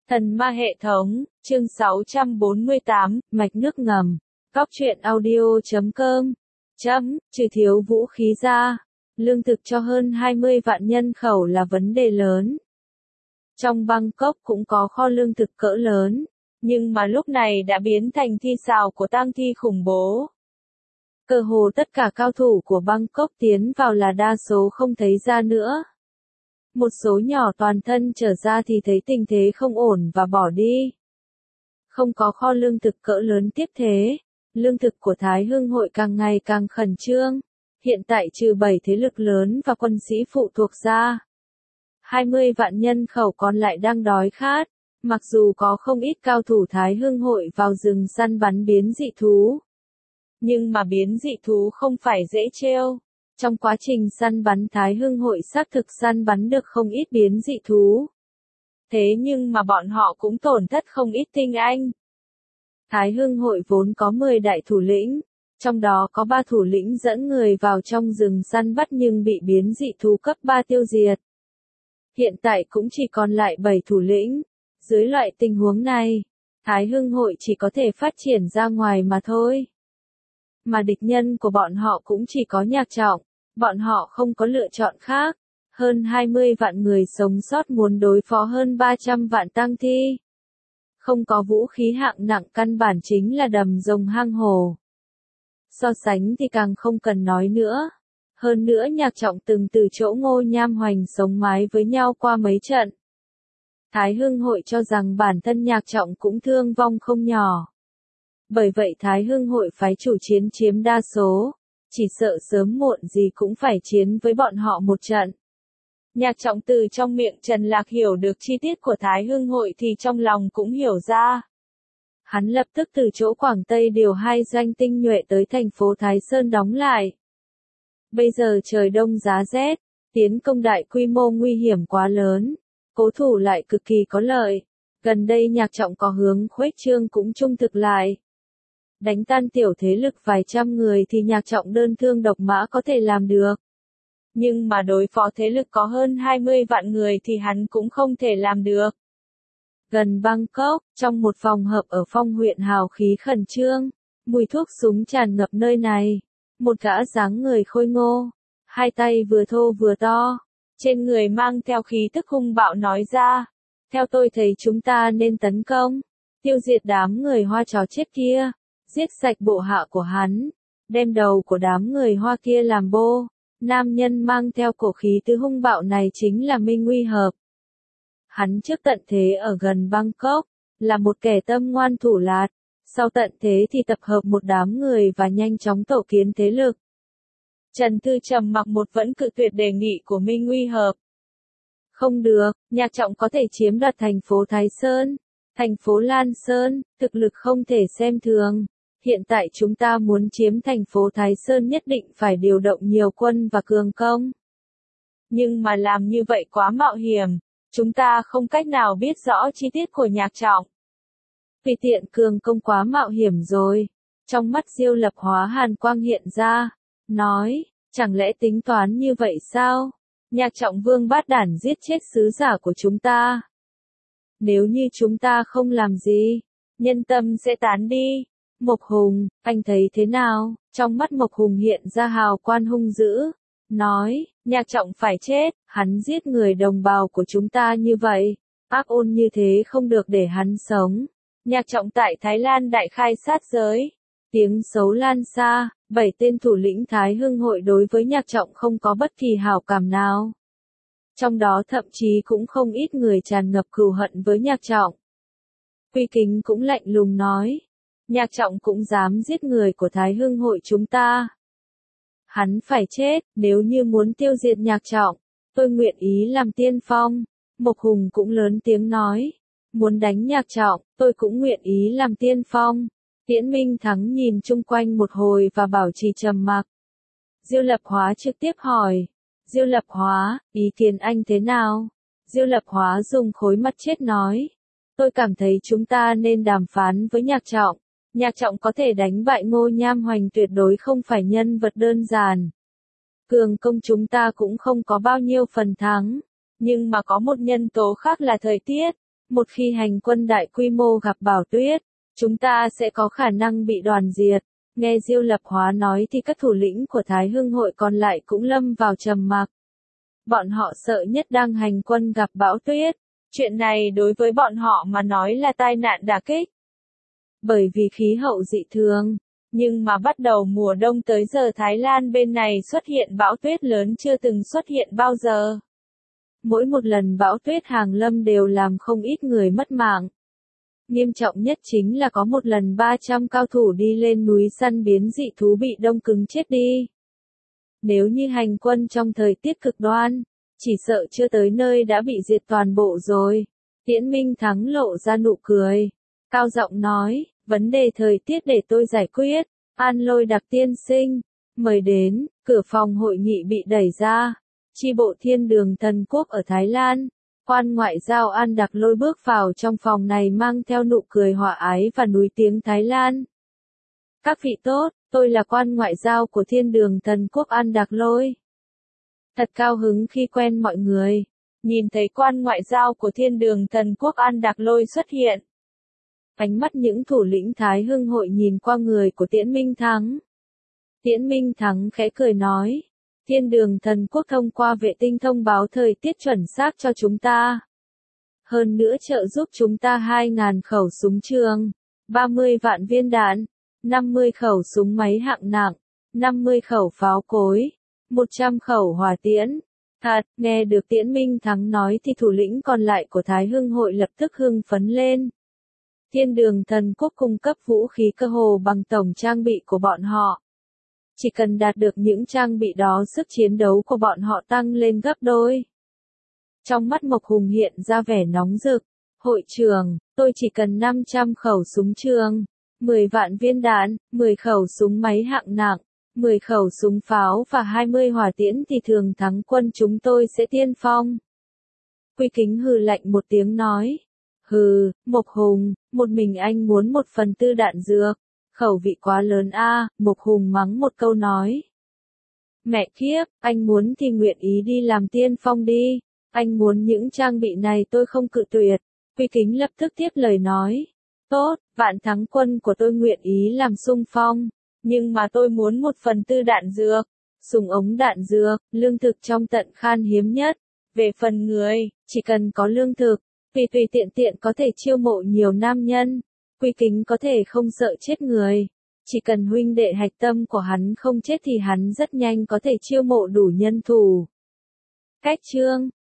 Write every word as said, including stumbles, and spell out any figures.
Thần ma hệ thống, chương sáu trăm bốn mươi tám, mạch nước ngầm. Cóc truyện audio chấm com. Chấm, trừ thiếu vũ khí ra, lương thực cho hơn hai mươi vạn nhân khẩu là vấn đề lớn. Trong Bangkok cũng có kho lương thực cỡ lớn, nhưng mà lúc này đã biến thành thi xào của tang thi khủng bố. Cơ hồ tất cả cao thủ của Bangkok tiến vào là đa số không thấy ra nữa. Một số nhỏ toàn thân trở ra thì thấy tình thế không ổn và bỏ đi. Không có kho lương thực cỡ lớn tiếp thế, lương thực của Thái Hưng hội càng ngày càng khẩn trương. Hiện tại trừ bảy thế lực lớn và quân sĩ phụ thuộc ra, hai mươi vạn nhân khẩu còn lại đang đói khát. Mặc dù có không ít cao thủ Thái Hưng hội vào rừng săn bắn biến dị thú, nhưng mà biến dị thú không phải dễ trêu. Trong quá trình săn bắn Thái Hưng hội xác thực săn bắn được không ít biến dị thú. Thế nhưng mà bọn họ cũng tổn thất không ít tinh anh. Thái Hưng hội vốn có mười đại thủ lĩnh, trong đó có ba thủ lĩnh dẫn người vào trong rừng săn bắt nhưng bị biến dị thú cấp ba tiêu diệt. Hiện tại cũng chỉ còn lại bảy thủ lĩnh. Dưới loại tình huống này, Thái Hưng hội chỉ có thể phát triển ra ngoài mà thôi. Mà địch nhân của bọn họ cũng chỉ có Nhạc Trọng, bọn họ không có lựa chọn khác. Hơn hai mươi vạn người sống sót muốn đối phó hơn ba trăm vạn tang thi. Không có vũ khí hạng nặng căn bản chính là đầm rồng hang hổ. So sánh thì càng không cần nói nữa. Hơn nữa Nhạc Trọng từng từ chỗ Ngô Nham Hoành sống mái với nhau qua mấy trận. Thái Hưng hội cho rằng bản thân Nhạc Trọng cũng thương vong không nhỏ. Bởi vậy Thái Hưng hội phái chủ chiến chiếm đa số, chỉ sợ sớm muộn gì cũng phải chiến với bọn họ một trận. Nhạc Trọng từ trong miệng Trần Lạc hiểu được chi tiết của Thái Hưng hội thì trong lòng cũng hiểu ra. Hắn lập tức từ chỗ Quảng Tây điều hai doanh tinh nhuệ tới thành phố Thái Sơn đóng lại. Bây giờ trời đông giá rét, tiến công đại quy mô nguy hiểm quá lớn, cố thủ lại cực kỳ có lợi. Gần đây Nhạc Trọng có hướng khuếch trương cũng trung thực lại. Đánh tan tiểu thế lực vài trăm người thì Nhạc Trọng đơn thương độc mã có thể làm được. Nhưng mà đối phó thế lực có hơn hai mươi vạn người thì hắn cũng không thể làm được. Gần Bangkok, trong một phòng hợp ở Phong huyện hào khí khẩn trương, mùi thuốc súng tràn ngập nơi này. Một gã dáng người khôi ngô, hai tay vừa thô vừa to, trên người mang theo khí tức hung bạo nói ra. Theo tôi thấy chúng ta nên tấn công, tiêu diệt đám người Hoa chó chết kia. Giết sạch bộ hạ của hắn, đem đầu của đám người Hoa kia làm bô. Nam nhân mang theo cổ khí tứ hung bạo này chính là Minh Uy Hợp. Hắn trước tận thế ở gần Bangkok, là một kẻ tâm ngoan thủ lạt, sau tận thế thì tập hợp một đám người và nhanh chóng tổ kiến thế lực. Trần Thư trầm mặc một vẫn cự tuyệt đề nghị của Minh Uy Hợp. Không được, Nhạc Trọng có thể chiếm đoạt thành phố Thái Sơn, thành phố Lan Sơn, thực lực không thể xem thường. Hiện tại chúng ta muốn chiếm thành phố Thái Sơn nhất định phải điều động nhiều quân và cường công. Nhưng mà làm như vậy quá mạo hiểm, chúng ta không cách nào biết rõ chi tiết của Nhạc Trọng. Tùy tiện cường công quá mạo hiểm rồi. Trong mắt Diêu Lập Hóa hàn quang hiện ra, nói, chẳng lẽ tính toán như vậy sao? Nhạc Trọng vương bát đản giết chết sứ giả của chúng ta. Nếu như chúng ta không làm gì, nhân tâm sẽ tán đi. Mộc Hùng, anh thấy thế nào? Trong mắt Mộc Hùng hiện ra hào quang hung dữ, nói, Nhạc Trọng phải chết, hắn giết người đồng bào của chúng ta như vậy, ác ôn như thế không được để hắn sống. Nhạc Trọng tại Thái Lan đại khai sát giới, tiếng xấu lan xa, bảy tên thủ lĩnh Thái Hưng hội đối với Nhạc Trọng không có bất kỳ hảo cảm nào. Trong đó thậm chí cũng không ít người tràn ngập cừu hận với Nhạc Trọng. Quy Kính cũng lạnh lùng nói, Nhạc Trọng cũng dám giết người của Thái Hưng hội chúng ta. Hắn phải chết, nếu như muốn tiêu diệt Nhạc Trọng, tôi nguyện ý làm tiên phong. Mộc Hùng cũng lớn tiếng nói, muốn đánh Nhạc Trọng, tôi cũng nguyện ý làm tiên phong. Tiễn Minh Thắng nhìn chung quanh một hồi và bảo trì trầm mặc. Diêu Lập Hóa trực tiếp hỏi, Diêu Lập Hóa, ý kiến anh thế nào? Diêu Lập Hóa dùng khối mắt chết nói, tôi cảm thấy chúng ta nên đàm phán với Nhạc Trọng. Nhạc Trọng có thể đánh bại Ngô Nham Hoành tuyệt đối không phải nhân vật đơn giản. Cường công chúng ta cũng không có bao nhiêu phần thắng, nhưng mà có một nhân tố khác là thời tiết. Một khi hành quân đại quy mô gặp Bảo Tuyết, chúng ta sẽ có khả năng bị đoàn diệt. Nghe Diêu Lập Hóa nói thì các thủ lĩnh của Thái Hưng hội còn lại cũng lâm vào trầm mặc. Bọn họ sợ nhất đang hành quân gặp bão tuyết. Chuyện này đối với bọn họ mà nói là tai nạn đả kích. Bởi vì khí hậu dị thường. Nhưng mà bắt đầu mùa đông tới giờ Thái Lan bên này xuất hiện bão tuyết lớn chưa từng xuất hiện bao giờ. Mỗi một lần bão tuyết hàng lâm đều làm không ít người mất mạng. Nghiêm trọng nhất chính là có một lần ba trăm cao thủ đi lên núi săn biến dị thú bị đông cứng chết đi. Nếu như hành quân trong thời tiết cực đoan, chỉ sợ chưa tới nơi đã bị diệt toàn bộ rồi. Tiễn Minh Thắng lộ ra nụ cười. Cao giọng nói, vấn đề thời tiết để tôi giải quyết. An Lôi Đặc tiên sinh, mời đến, cửa phòng hội nghị bị đẩy ra. Chi bộ Thiên Đường Thần Quốc ở Thái Lan. Quan ngoại giao An Đặc Lôi bước vào trong phòng này mang theo nụ cười hòa ái và núi tiếng Thái Lan. Các vị tốt, tôi là quan ngoại giao của Thiên Đường Thần Quốc An Đặc Lôi. Thật cao hứng khi quen mọi người. Nhìn thấy quan ngoại giao của Thiên Đường Thần Quốc An Đặc Lôi xuất hiện. Ánh mắt những thủ lĩnh Thái Hưng hội nhìn qua người của Tiễn Minh Thắng. Tiễn Minh Thắng khẽ cười nói. Thiên Đường Thần Quốc thông qua vệ tinh thông báo thời tiết chuẩn xác cho chúng ta. Hơn nữa trợ giúp chúng ta hai nghìn khẩu súng trường, ba mươi vạn viên đạn, năm mươi khẩu súng máy hạng nặng, năm mươi khẩu pháo cối, một trăm khẩu hỏa tiễn. Thật, nghe được Tiễn Minh Thắng nói thì thủ lĩnh còn lại của Thái Hưng hội lập tức hưng phấn lên. Thiên Đường Thần Quốc cung cấp vũ khí cơ hồ bằng tổng trang bị của bọn họ. Chỉ cần đạt được những trang bị đó sức chiến đấu của bọn họ tăng lên gấp đôi. Trong mắt Mộc Hùng hiện ra vẻ nóng rực. Hội trưởng, tôi chỉ cần năm trăm khẩu súng trường, mười vạn viên đạn, mười khẩu súng máy hạng nặng, mười khẩu súng pháo và hai mươi hỏa tiễn thì thường thắng quân chúng tôi sẽ tiên phong. Quy Kính hừ lạnh một tiếng nói. Hừ, Mộc Hùng, một mình anh muốn một phần tư đạn dược. Khẩu vị quá lớn a, à, Mộc Hùng mắng một câu nói. Mẹ kiếp, anh muốn thì nguyện ý đi làm tiên phong đi. Anh muốn những trang bị này tôi không cự tuyệt. Quy Kính lập tức tiếp lời nói. Tốt, vạn thắng quân của tôi nguyện ý làm xung phong. Nhưng mà tôi muốn một phần tư đạn dược, súng ống đạn dược, lương thực trong tận khan hiếm nhất. Về phần người, chỉ cần có lương thực, tùy tùy tiện tiện có thể chiêu mộ nhiều nam nhân. Quy Kính có thể không sợ chết người. Chỉ cần huynh đệ hạch tâm của hắn không chết thì hắn rất nhanh có thể chiêu mộ đủ nhân thủ. Cách chương